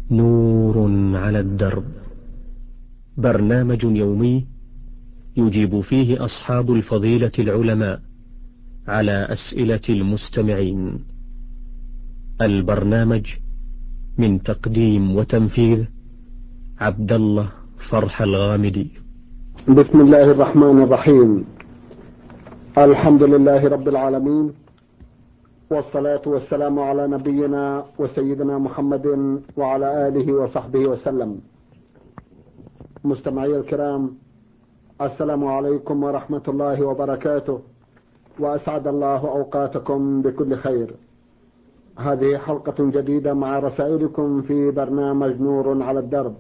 نور على الدرب، برنامج يومي يجيب فيه أصحاب الفضيلة العلماء على أسئلة المستمعين. البرنامج من تقديم وتنفيذ عبد الله فرح الغامدي. بسم الله الرحمن الرحيم. الحمد لله رب العالمين، والصلاة والسلام على نبينا وسيدنا محمد وعلى آله وصحبه وسلم. مستمعي الكرام، السلام عليكم ورحمة الله وبركاته، وأسعد الله أوقاتكم بكل خير. هذه حلقة جديدة مع رسائلكم في برنامج نور على الدرب.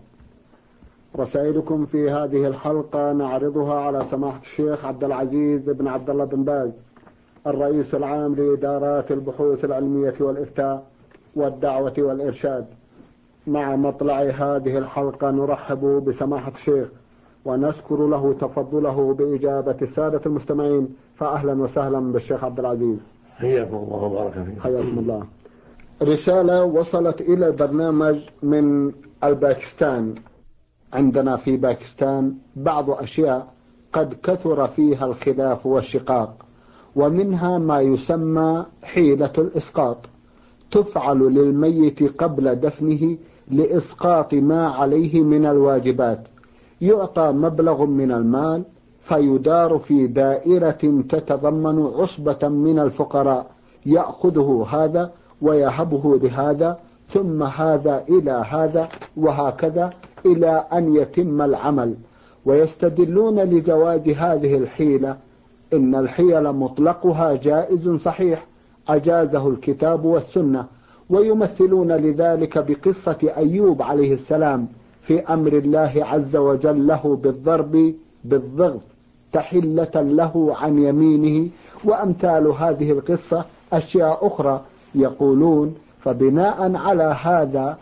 رسائلكم في هذه الحلقة نعرضها على سماحة الشيخ عبد العزيز بن عبد الله بن باز، الرئيس العام لإدارات البحوث العلمية والإفتاء والدعوة والإرشاد. مع مطلع هذه الحلقة نرحب بسماحة الشيخ ونشكر له تفضله بإجابة السادة المستمعين، فأهلا وسهلا بالشيخ عبد العزيز. حياكم الله وبارك فيكم. حياكم الله. رسالة وصلت إلى البرنامج من الباكستان. عندنا في باكستان بعض أشياء قد كثر فيها الخلاف والشقاق، ومنها ما يسمى حيلة الإسقاط، تفعل للميت قبل دفنه لإسقاط ما عليه من الواجبات. يعطى مبلغ من المال فيدار في دائرة تتضمن عصبة من الفقراء، يأخذه هذا ويهبه لهذا، ثم هذا إلى هذا، وهكذا إلى أن يتم العمل. ويستدلون لجواز هذه الحيلة إن الحيل مطلقها جائز صحيح، أجازه الكتاب والسنة. ويمثلون لذلك بقصة أيوب عليه السلام في أمر الله عز وجل له بالضرب بالضغط تحلة له عن يمينه، وأمثال هذه القصة أشياء أخرى. يقولون فبناء على هذا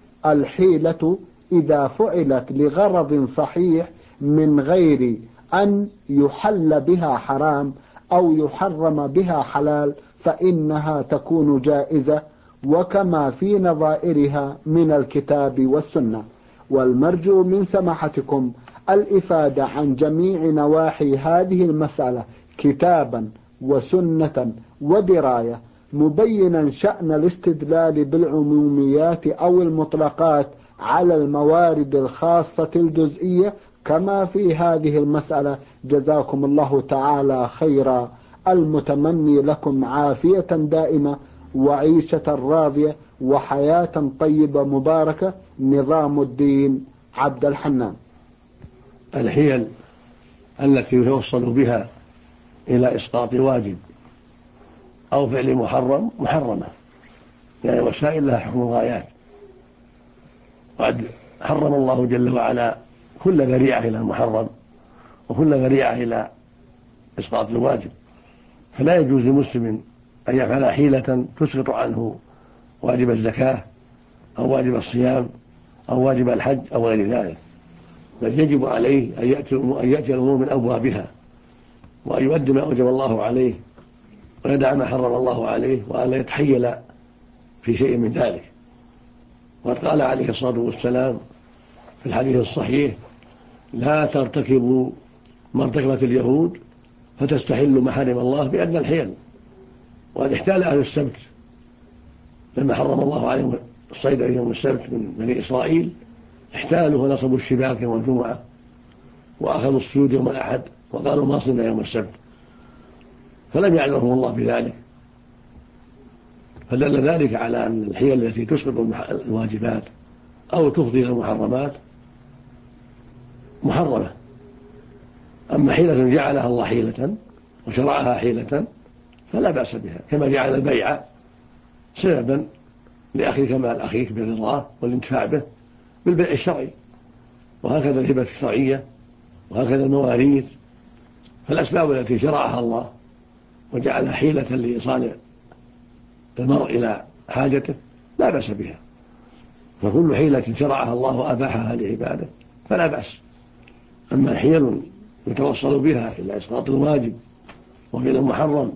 الحيلة إذا فعلت لغرض صحيح من غير أن يحل بها حرام أو يحرم بها حلال فإنها تكون جائزة، وكما في نظائرها من الكتاب والسنة. والمرجو من سماحتكم الإفادة عن جميع نواحي هذه المسألة كتابا وسنة ودراية، مبينا شأن الاستدلال بالعموميات أو المطلقات على الموارد الخاصة الجزئية كما في هذه المسألة. جزاكم الله تعالى خيرا، المتمني لكم عافية دائمة وعيشة راضية وحياة طيبة مباركة. نظام الدين عبد الحنان. الحيل التي يتوصل بها إلى إسقاط واجب أو فعل محرم محرمة، يعني وسائل لها حكم الغايات. وقد حرم الله جل وعلا كل ذريعة إلى المحرم وكل ذريعة إلى إسقاط الواجب، فلا يجوز لمسلم أن يفعل حيلة تسقط عنه واجب الزكاة أو واجب الصيام أو واجب الحج أو غير ذلك، بل يجب عليه أن يأتي الأمور من أبوابها، وأن يؤدي ما أوجب الله عليه ويدع ما حرم الله عليه، وألا يتحيل في شيء من ذلك. وقد قال عليه الصلاة والسلام في الحديث الصحيح: لا ترتكبوا ما ارتكبت اليهود فتستحلوا محارم الله بأدنى الحيل. وقد احتال أهل السبت لما حرم الله عليهم الصيد يوم السبت من بني إسرائيل، احتالوا ونصبوا الشباك يوم الجمعة وأخذوا الصيود يوم الأحد وقالوا ما صلنا يوم السبت، فلم يعلمهم الله بذلك. فدل ذلك على أن الحيل التي تسقط الواجبات أو تفضي إلى المحرمات محرمة. أما حيلة جعلها الله حيلة وشرعها حيلة فلا بأس بها، كما جعل البيع سببا لأخذ كمال أخيك برضاه والانتفاع به بالبيع الشرعي، وهكذا الهبة الشرعية، وهكذا المواريث. فالأسباب التي شرعها الله وجعلها حيلة لإيصال المرء إلى حاجته لا بأس بها، فكل حيلة شرعها الله وأباحها لعباده فلا بأس. أما حيل يتوصل بها إلى إسقاط الواجب وإلى المحرم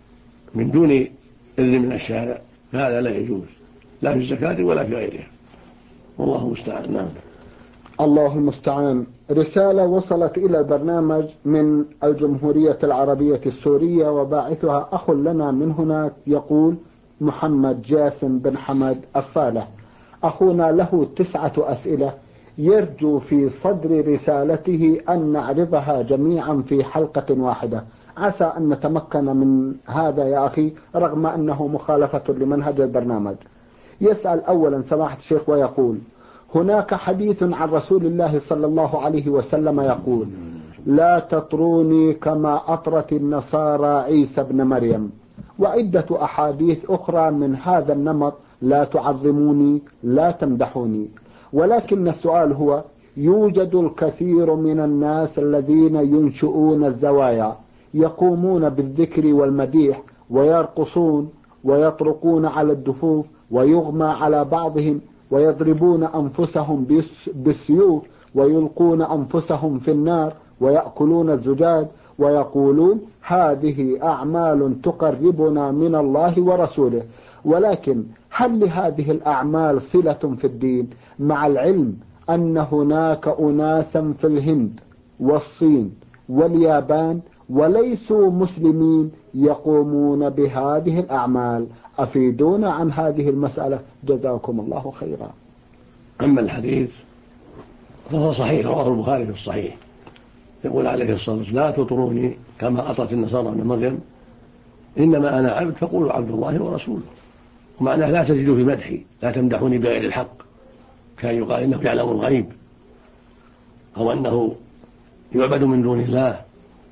من دون إذن من الشارع فهذا لا يجوز، لا في الزكاة ولا في غيرها. والله المستعان. نعم. الله المستعان. رسالة وصلت إلى البرنامج من الجمهورية العربية السورية، وباعثها أخ لنا من هناك، يقول محمد جاسم بن حمد الصالح. أخونا له 9 أسئلة، يرجو في صدر رسالته أن نعرضها جميعا في حلقة واحدة. عسى أن نتمكن من هذا يا أخي، رغم أنه مخالفة لمنهج البرنامج. يسأل أولا سماحة الشيخ ويقول: هناك حديث عن رسول الله صلى الله عليه وسلم يقول: لا تطروني كما أطرت النصارى عيسى ابن مريم، وعدة أحاديث أخرى من هذا النمط: لا تعظموني، لا تمدحوني. ولكن السؤال هو: يوجد الكثير من الناس الذين ينشئون الزوايا، يقومون بالذكر والمديح، ويرقصون ويطرقون على الدفوف، ويغمى على بعضهم، ويضربون أنفسهم بالسيوف، ويلقون أنفسهم في النار، ويأكلون الزجاج، ويقولون هذه أعمال تقربنا من الله ورسوله. ولكن هل لهذه الأعمال صلة في الدين، مع العلم أن هناك أناسا في الهند والصين واليابان وليسوا مسلمين يقومون بهذه الأعمال؟ أفيدونا عن هذه المسألة جزاكم الله خيرا. أما الحديث فهو صحيح، رواه البخاري في الصحيح، يقول عليه الصلاة والسلام: لا تطروني كما أطرت النصارى ابن مريم، إنما أنا عبد فقولوا عبد الله ورسوله. ومعناه لا تزيدوا في مدحي، لا تمدحوني بغير الحق، كان يقال إنه يعلم الغيب، أو أنه يعبد من دون الله،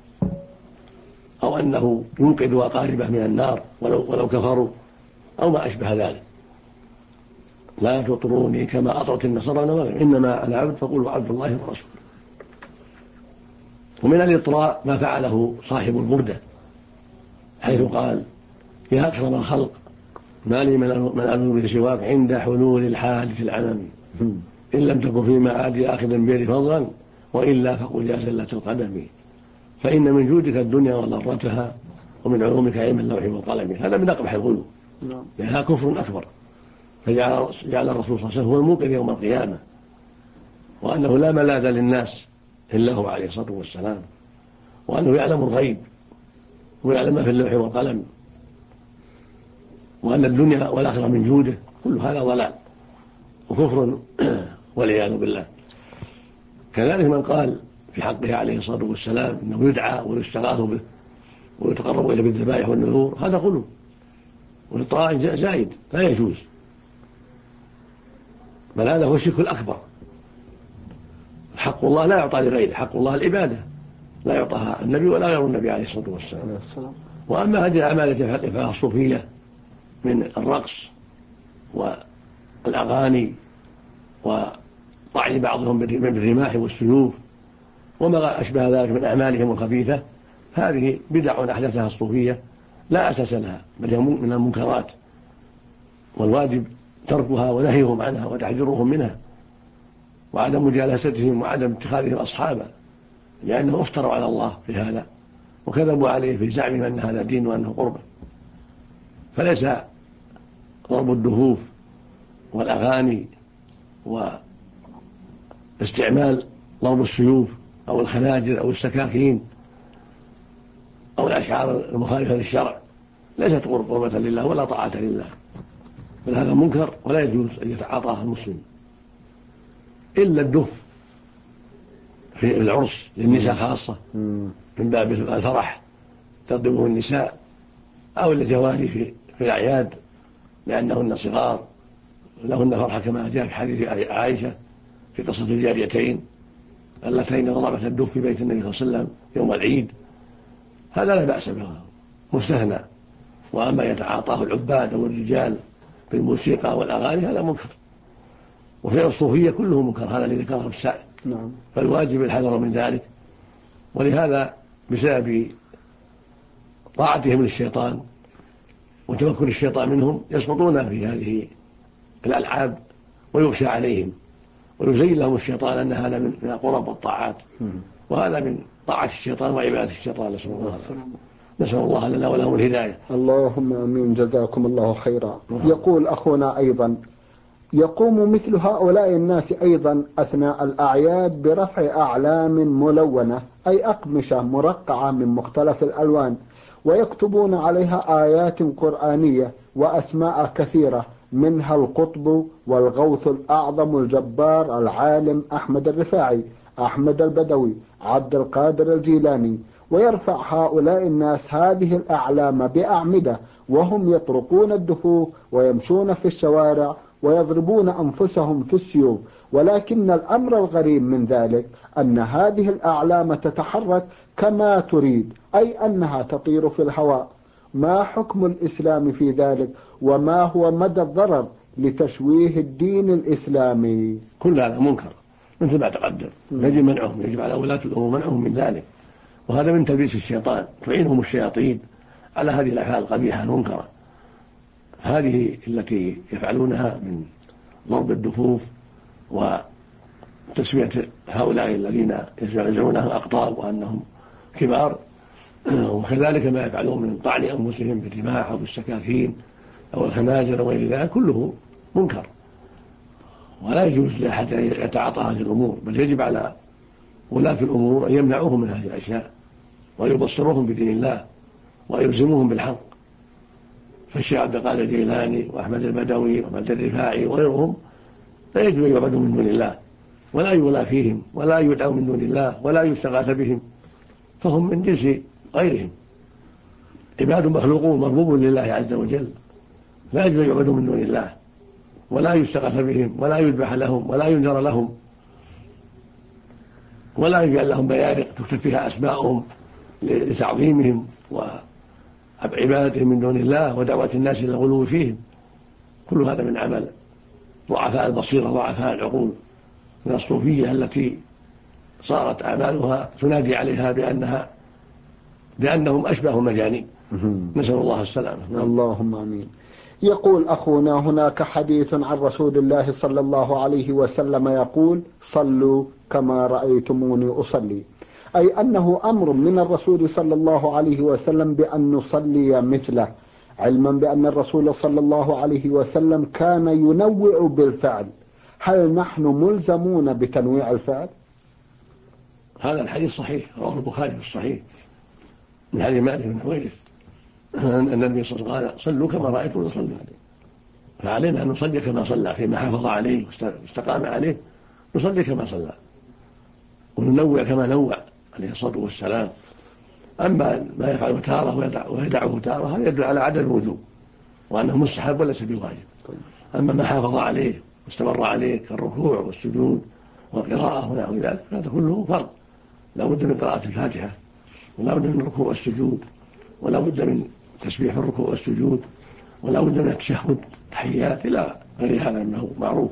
أو أنه ينقذ أقاربه من النار ولو كفروا، أو ما أشبه ذلك. لا تطروني كما أطرت النصارى ابن مريم، إنما أنا عبد فقولوا عبد الله ورسوله. ومن الإطراء ما فعله صاحب البردة، حيث قال: يا أكرم الخلق، ما لي من ألوذ بسواك عند حلول الحادث العمم، إن لم تكن في معادي آخذا بيدي فضلا، وإلا فقل يا زلة القدم، فإن من جودك الدنيا وضرتها، ومن علومك علم اللوح والقلم. هذا من أقبح الغلو، لأنها كفر أكبر. فجعل الرسول صلى الله عليه وسلم هو المنقذ يوم القيامة، وأنه لا ملاذ للناس إلا هو عليه الصلاة والسلام، وأنه يعلم الغيب ويعلم ما في اللوح والقلم، وأن الدنيا والآخرة من جوده. كل هذا ضلال وكفر والعياذ بالله. كذلك من قال في حقه عليه الصلاة والسلام إنه يدعى ويستغاث به ويتقرب إليه بالذبائح والنذور، هذا غلو والإطراء زائد لا يجوز، بل هذا هو الشرك الأكبر. حق الله لا يعطى لغيره، حق الله العبادة لا يعطاها النبي ولا غير النبي عليه الصلاة والسلام. وأما هذه الأعمال التي يفعلها الصوفية من الرقص والأغاني وطعن بعضهم بالرماح والسيوف وما أشبه ذلك من أعمالهم الخبيثة، هذه بدع أحدثها الصوفية لا أساس لها، بل هي من المنكرات، والواجب تركها ونهيهم عنها وتحذيرهم منها، وعدم مجالستهم وعدم اتخاذهم أصحابا، لأنهم افتروا على الله في هذا وكذبوا عليه في زعمهم أن هذا دين وأنه قربة. فليس ضرب الدفوف والأغاني واستعمال ضرب السيوف أو الخناجر أو السكاكين أو الأشعار المخالفة للشرع ليست قربة لله ولا طاعة لله، بل هذا منكر ولا يجوز أن يتعاطاه المسلم. إلا الدف في العرس للنساء خاصة من باب الفرح تضربه النساء، أو الجواري في الأعياد لأنهن صغار لهن فرحة، كما جاء في حديث عائشة في قصة الجاريتين اللتين ضربت الدف في بيت النبي صلى الله عليه وسلم يوم العيد. هذا لا بأس به، مستثنى. وأما يتعاطاه العباد أو الرجال بالموسيقى والأغاني هذا منكر، وفعل الصوفية كله منكر، هذا الذي ذكره السائل. فالواجب الحذر من ذلك. ولهذا بسبب طاعتهم للشيطان وتمكن الشيطان منهم يسقطون في هذه الألعاب ويغشى عليهم ويزين لهم الشيطان أن هذا من القرب والطاعات، وهذا من طاعة الشيطان وعبادة الشيطان. نسأل الله لنا ولهم الهداية. اللهم آمين، جزاكم الله خيرا. يقول أخونا أيضا: يقوم مثل هؤلاء الناس أيضا أثناء الأعياد برفع أعلام ملونة، أي أقمشة مرقعة من مختلف الألوان، ويكتبون عليها آيات قرآنية وأسماء كثيرة، منها القطب والغوث الأعظم الجبار العالم أحمد الرفاعي، أحمد البدوي، عبد القادر الجيلاني. ويرفع هؤلاء الناس هذه الأعلام بأعمدة وهم يطرقون الدفوف ويمشون في الشوارع ويضربون أنفسهم في السيوف. ولكن الأمر الغريب من ذلك أن هذه الأعلام تتحرك كما تريد، أي أنها تطير في الهواء. ما حكم الإسلام في ذلك، وما هو مدى الضرر لتشويه الدين الإسلامي؟ كل هذا منكر مثل ما تقدم، يجب منعهم، يجب على ولاة الأمور منعهم من ذلك، وهذا من تلبيس الشيطان، تعينهم الشياطين على هذه الأفعال القبيحة المنكرة. هذه التي يفعلونها من ضرب الدفوف وتسمية هؤلاء الذين يزعمونهم أقطاب وأنهم كبار، وكذلك ما يفعلون من طعن أنفسهم بالرماح أو بالسكاكين أو الخناجر وغير ذلك كله منكر، ولا يجوز لأحد أن يتعاطى هذه الأمور، بل يجب على ولاة الأمور أن يمنعوهم من هذه الأشياء ويبصروهم بدين الله ويلزموهم بالحق. فالشيخ عبد القادر الجيلاني وأحمد البدوي وأحمد الرفاعي وغيرهم لا يجب أن يعبدوا من دون الله، ولا يولى فيهم، ولا يدعوا من دون الله، ولا يستغاث بهم، فهم من جنس غيرهم، عباد مخلوقون مربوب لله عز وجل، لا يجب أن يعبدوا من دون الله، ولا يستغاث بهم، ولا يذبح لهم، ولا ينذر لهم، ولا يجعل لهم بيارق تكتب فيها أسماءهم لتعظيمهم وعبادتهم من دون الله ودعوة الناس إلى الغلو فيهم. كل هذا من عمل ضعفاء البصيرة ضعفاء العقول من الصوفية التي صارت أعمالها تنادي عليها بأنهم أشبه مجانين، نسأل الله السلامة. اللهم آمين. يقول أخونا: هناك حديث عن رسول الله صلى الله عليه وسلم يقول: صلوا كما رأيتموني أصلي، أي أنه أمر من الرسول صلى الله عليه وسلم بأن نصلي مثله، علما بأن الرسول صلى الله عليه وسلم كان ينوع بالفعل. هل نحن ملزمون بتنويع الفعل؟ هذا الحديث صحيح، رواه البخاري في الصحيح من حديث مالك بن حويرث أن النبي صلى الله عليه وسلم قال: صلوا كما رأيتم نصلي عليه. فعلينا أن نصلي كما صلى، فيما حافظ عليه واستقام عليه نصلي كما صلى، وننوع كما نوع عليه الصلاة والسلام. أما ما يفعله تارة ويدعه تارة هذا يدل على عدم الوجوب وأنه مستحب وليس بواجب. أما ما حافظ عليه واستمر عليه كالركوع والسجود والقراءة ونحو ذلك هذا كله فرض، لا بد من قراءة الفاتحة، ولا بد من الركوع والسجود، ولا بد من تسبيح الركوع والسجود، ولا بد من التشهد تحيات إلى غير هذا أنه معروف.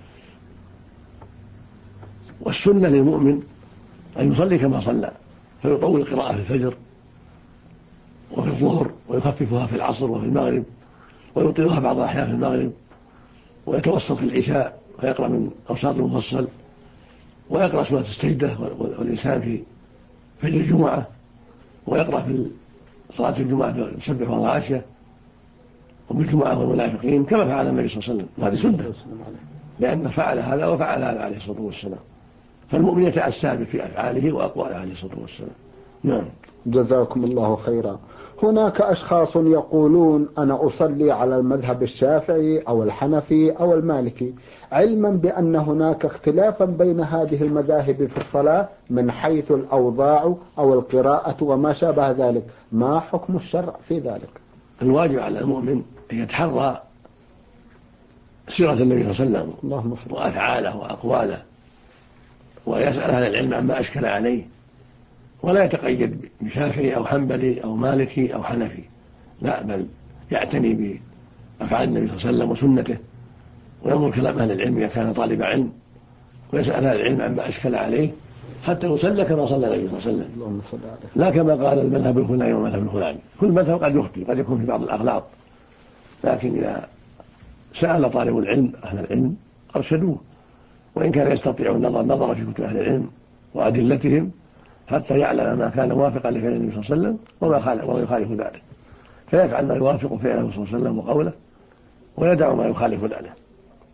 والسنة للمؤمن أن يصلي كما صلى، فيطول القراءة في الفجر وفي الظهر، ويخففها في العصر وفي المغرب، ويطيلها بعض الأحيان في المغرب، ويتوسط في العشاء ويقرأ من أوساط المفصل، ويقرأ سورة السجدة والإنسان في فجر الجمعة، ويقرأ في صلاة الجمعة بسبح والغاشية وبالجمعة والمنافقين كما فعل النبي صلى الله عليه وسلم. هذه سنة لأنه فعل هذا وفعل هذا عليه الصلاة والسلام، فالمؤمن يتأسى في أفعاله وأقواله عليه الصلاة والسلام. نعم. جزاكم الله خيرا. هناك أشخاص يقولون: أنا أصلي على المذهب الشافعي أو الحنفي أو المالكي، علما بأن هناك اختلافا بين هذه المذاهب في الصلاة من حيث الأوضاع أو القراءة وما شابه ذلك. ما حكم الشرع في ذلك؟ الواجب على المؤمن أن يتحرى سيرة النبي صلى الله عليه وسلم وأفعاله وأقواله، ويسأل أهل العلم عما أشكل عليه، ولا يتقيد بشافعي أو حنبلي أو مالكي أو حنفي، لا، بل يعتني بأفعال النبي صلى الله عليه وسلم وسنته، وينظر كلام أهل العلم إذا كان طالب علم، ويسأل أهل العلم عما أشكل عليه حتى يصلى كما صلى النبي صلى الله عليه وسلم، لا كما قال المذهب الفلاني والمذهب الفلاني. كل مذهب قد يخطئ، قد يكون في بعض الأغلاط، لكن إذا سأل طالب العلم أهل العلم أرشدوه، وإن كان يستطيع النظر نظر في كتب أهل العلم وأدلتهم حتى يعلم ما كان موافقا لفعل النبي صلى الله عليه وسلم وما يخالف ذلك، فيفعل ما يوافق فعله صلى الله عليه وسلم وقوله، ويدع ما يخالف ذلك.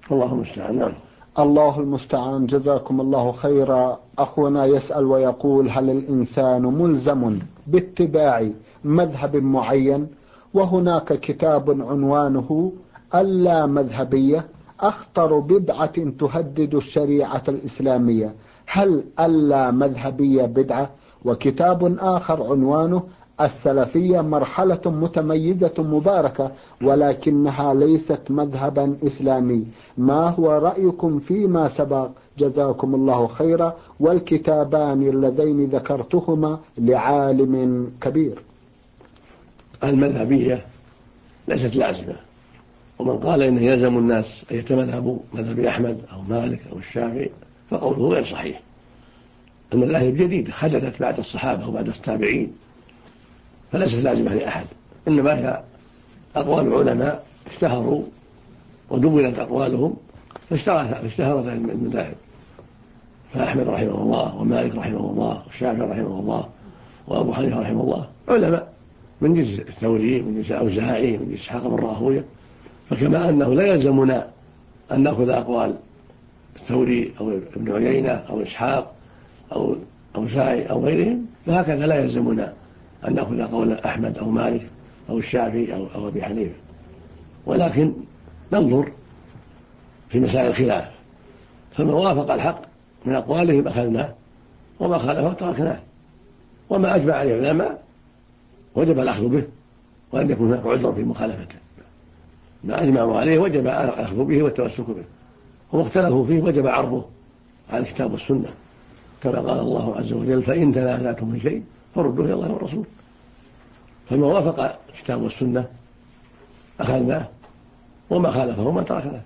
الله المستعان. نعم. الله المستعان. جزاكم الله خيرا. أخونا يسأل ويقول: هل الإنسان ملزم باتباع مذهب معين؟ وهناك كتاب عنوانه اللا مذهبية، أخطر بدعة تهدد الشريعة الإسلامية، هل اللا مذهبية بدعة؟ وكتاب آخر عنوانه السلفية مرحلة متميزة مباركة ولكنها ليست مذهبا إسلامي، ما هو رأيكم فيما سبق؟ جزاكم الله خيرا. والكتابان اللذين ذكرتهما لعالم كبير. المذهبية ليست لازمة، ومن قال إنه يلزم الناس أن يتمذهبوا مذهب أحمد أو مالك أو الشافعي فقوله غير صحيح. المذاهب جديدة حدثت بعد الصحابة وبعد التابعين، فليست لازمة لأحد، إنما هي أقوال علماء اشتهروا ودونت أقوالهم فاشتهرت المذاهب، فأحمد رحمه الله ومالك رحمه الله والشافعي رحمه الله وأبو حنيفة رحمه الله علماء من جنس الثوري من جنس الأوزاعي من جنس إسحاق بن راهويه. فكما أنه لا يلزمنا أن نأخذ أقوال الثوري أو ابن عيينة أو إسحاق أو أوزاعي أو غيرهم، فهكذا لا يلزمنا أن نأخذ قول أحمد أو مالك أو الشافعي أو أبي حنيفة، ولكن ننظر في مسائل الخلاف، فما وافق الحق من أقوالهم أخذناه وما خالفه تركناه، وما أجمع عليه العلماء وجب الأخذ به وأن يكون هناك عذر في مخالفته. ما أجمعوا عليه وجب الأخذ به والتمسك به، وما اختلفوا فيه وجب عرضه على الكتاب والسنة، كما قال الله عز وجل: فإن تنازعتم في شيء فردوه إلى الله والرسول. فما وافق الكتاب والسنة أخذناه وما خالفه ما تركناه.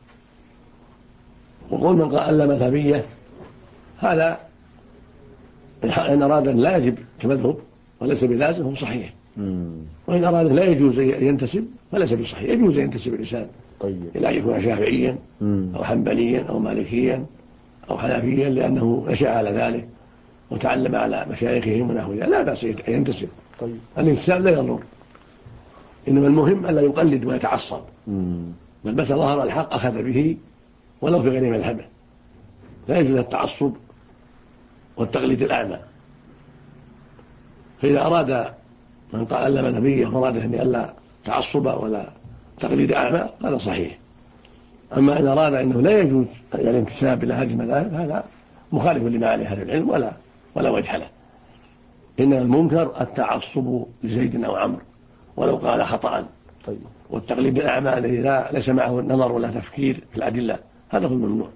وقول من قال لا مذهبية هذا إن أراد أن لا يجب تمذهب وليس بلازم هو صحيح، وإن أراد لا يجوز أن ينتسب فليس بصحيح. يجوز أن ينتسب الإنسان إلى أن يكون شافعيا أو حنبليا أو مالكيا أو حنفيا لأنه نشأ على ذلك وتعلم على مشايخهم ونحو ذلك، لا بأس أن ينتسب. الانتساب لا يضر، إنما المهم ألا يقلد ويتعصب، بل متى ظهر الحق أخذ به ولو في غير مذهبه. لا يجوز التعصب والتقليد الأعمى. فإذا أراد من قال لا مذهبية وأراد أن ألا تعصب ولا تقليد أعمى هذا صحيح. أما إن أراد أنه لا يجوز الانتساب إلى هذه المذاهب هذا مخالف لما عليه أهل العلم ولا وجه له. إنما المنكر التعصب لزيد أو عمرو ولو قال خطأ، والتقليد الأعمى الذي ليس معه نظر ولا تفكير في الأدلة هذا هو الممنوع.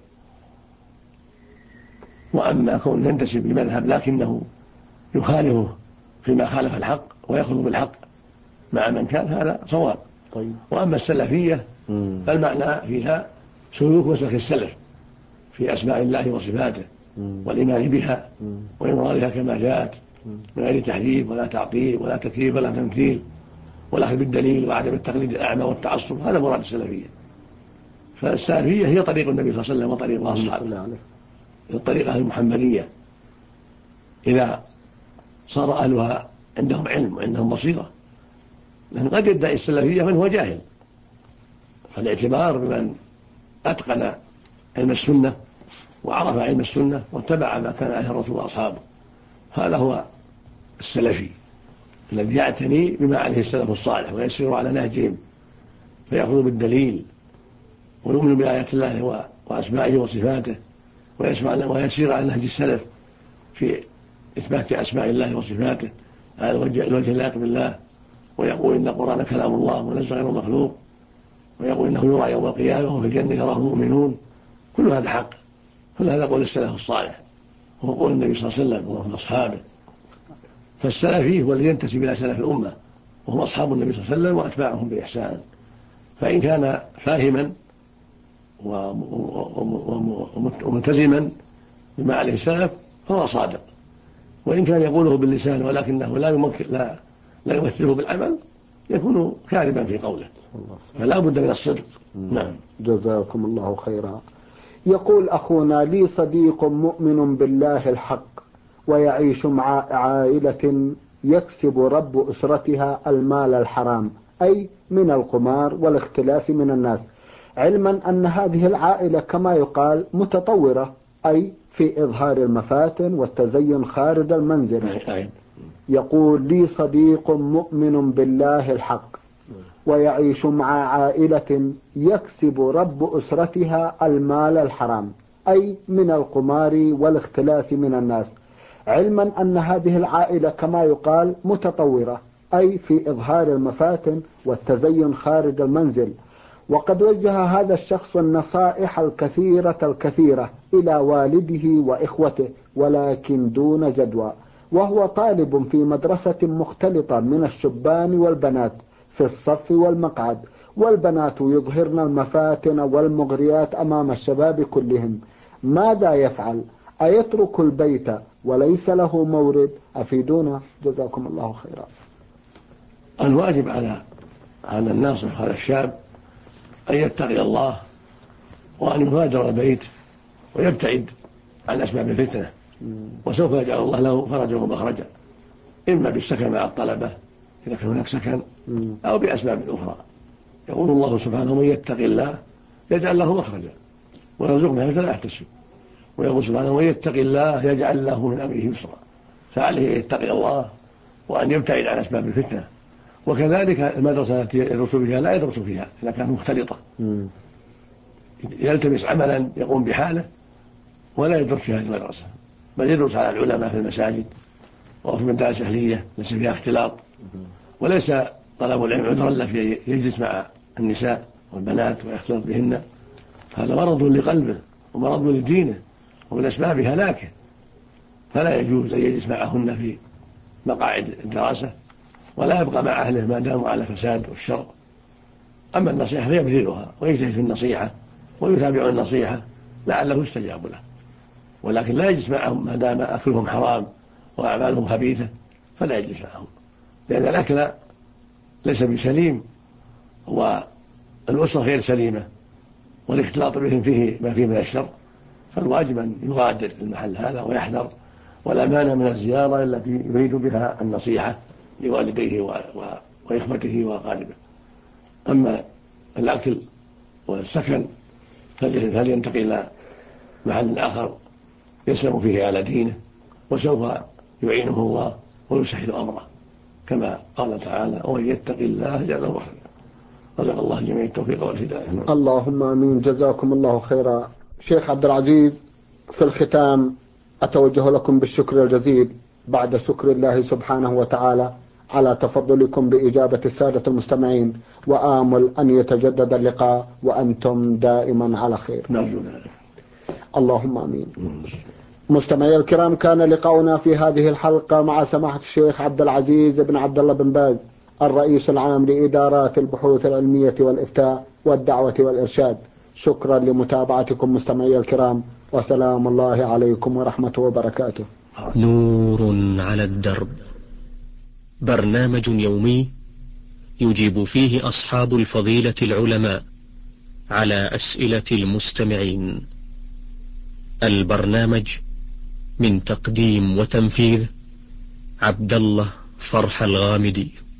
وأما كون ينتسب لمذهب لكنه يخالفه فيما خالف الحق ويخلو بالحق مع من كان هذا صواب. وأما السلفية فالمعنى فيها سلوك مسلك السلف في أسماء الله وصفاته والإيمان بها وإمرارها كما جاءت من غير تحريف ولا تعطيل ولا تكييف ولا تمثيل والأخذ بالدليل وعدم التقليد الأعمى والتعصب، هذا مراد السلفية. فالسلفية هي طريق النبي صلى الله عليه وسلم وطريق أصحابه، الطريقة المحمدية. إذا صار أهلها عندهم علم وعندهم بصيرة، لأن قد يدعي السلفية من هو جاهل، فالاعتبار بمن أتقن علم السنة وعرف علم السنة واتبع ما كان عليه الرسول وأصحابه، هذا هو السلفي الذي يعتني بما عليه السلف الصالح ويسير على نهجهم فيأخذ بالدليل ويؤمن بآيات الله وأسمائه وصفاته ويسير على نهج السلف في إثبات أسماء الله وصفاته على الوجه اللائق بالله، ويقول إن القرآن كلام الله وليس غير مخلوق، ويقول إنه يرى يوم القيامة وفي الجنة يراه المؤمنون. كل هذا حق، كل هذا قول السلف الصالح وهو قول النبي صلى الله عليه وسلم وأصحابه. فالسلفي هو الذي ينتسب إلى سلف الأمة وهم أصحاب النبي صلى الله عليه وسلم وأتباعهم بإحسان، فإن كان فاهما وملتزما بما عليه السلف فهو صادق، وإن كان يقوله باللسان ولكنه لا يمثله بالعمل يكون كاذبا في قوله، فلا بد من الصدق. نعم. جزاكم الله خيرا. يقول أخونا: لي صديق مؤمن بالله الحق ويعيش مع عائلة يكسب رب أسرتها المال الحرام، أي من القمار والاختلاس من الناس، علما أن هذه العائلة كما يقال متطورة، أي في إظهار المفاتن والتزين خارج المنزل. يقول: لي صديق مؤمن بالله الحق ويعيش مع عائلة يكسب رب أسرتها المال الحرام، أي من القمار والاختلاس من الناس، علما أن هذه العائلة كما يقال متطورة، أي في إظهار المفاتن والتزين خارج المنزل. وقد وجه هذا الشخص النصائح الكثيرة إلى والده وإخوته، ولكن دون جدوى، وهو طالب في مدرسة مختلطة من الشبان والبنات في الصف والمقعد، والبنات يظهرن المفاتن والمغريات أمام الشباب كلهم. ماذا يفعل؟ أيترك البيت وليس له مورد؟ أفيدونا جزاكم الله خيرا. الواجب على هذا الناصح هذا الشاب أن يتقي الله وأن يغادر البيت ويبتعد عن أسباب الفتنة، وسوف يجعل الله له فرجا ومخرجا، إما بالسكن مع الطلبة إذا كان هناك سكن، أو بأسباب أخرى. يقول الله سبحانه: من يتق الله يجعل له مخرجا ويرزقه من حيث لا يحتسب. ويقول سبحانه: من يتق الله يجعل له من أمره يسرا. فعليه أن يتقي الله وأن يبتعد عن أسباب الفتنة. وكذلك المدرسة التي يدرس فيها لا يدرس فيها إذا كانت مختلطة، يلتمس عملا يقوم بحاله ولا يدرس في هذه المدرسة، بل يدرس على العلماء في المساجد وفي مدارس أهلية ليس فيها اختلاط. وليس طلب العلم عذرا له في يجلس مع النساء والبنات ويختلط بهن، هذا مرض لقلبه ومرض لدينه ومن أسباب هلاكه، فلا يجوز أن يجلس معهن في مقاعد الدراسة ولا يبقى مع أهله ما داموا على فساد والشر. أما النصيحة فيبذلها ويجتهد في النصيحة ويتابع النصيحة لعله يستجاب له، ولكن لا يجلس معهم ما دام أكلهم حرام وأعمالهم خبيثة، فلا يجلس معهم، لأن الأكل ليس بسليم والأسرة غير سليمة والاختلاط بهم فيه ما فيه من الشر. فالواجب أن يغادر المحل هذا ويحذر، ولا مانع من الزيارة التي يريد بها النصيحة لوالديه وإخوته وأقاربه. أما الأكل والسكن فلينتقل إلى محل آخر يسلم فيه على دينه، وسوف يعينه الله ويسهل أمره، كما قال تعالى: ومن يتق الله يجعل له مخرجا. رزق الله جميع التوفيق والهداية. اللهم آمين. جزاكم الله خيرا. شيخ عبد العزيز، في الختام أتوجه لكم بالشكر الجزيل بعد شكر الله سبحانه وتعالى على تفضلكم بإجابة السادة المستمعين، وآمل أن يتجدد اللقاء وأنتم دائما على خير. نرجو ذلك. اللهم آمين. مستمعي الكرام، كان لقاؤنا في هذه الحلقة مع سماحة الشيخ عبد العزيز بن عبد الله بن باز، الرئيس العام لإدارات البحوث العلمية والإفتاء والدعوة والإرشاد. شكرا لمتابعتكم مستمعي الكرام، وسلام الله عليكم ورحمته وبركاته. نور على الدرب، برنامج يومي يجيب فيه أصحاب الفضيلة العلماء على أسئلة المستمعين. البرنامج من تقديم وتنفيذ عبد الله فرح الغامدي.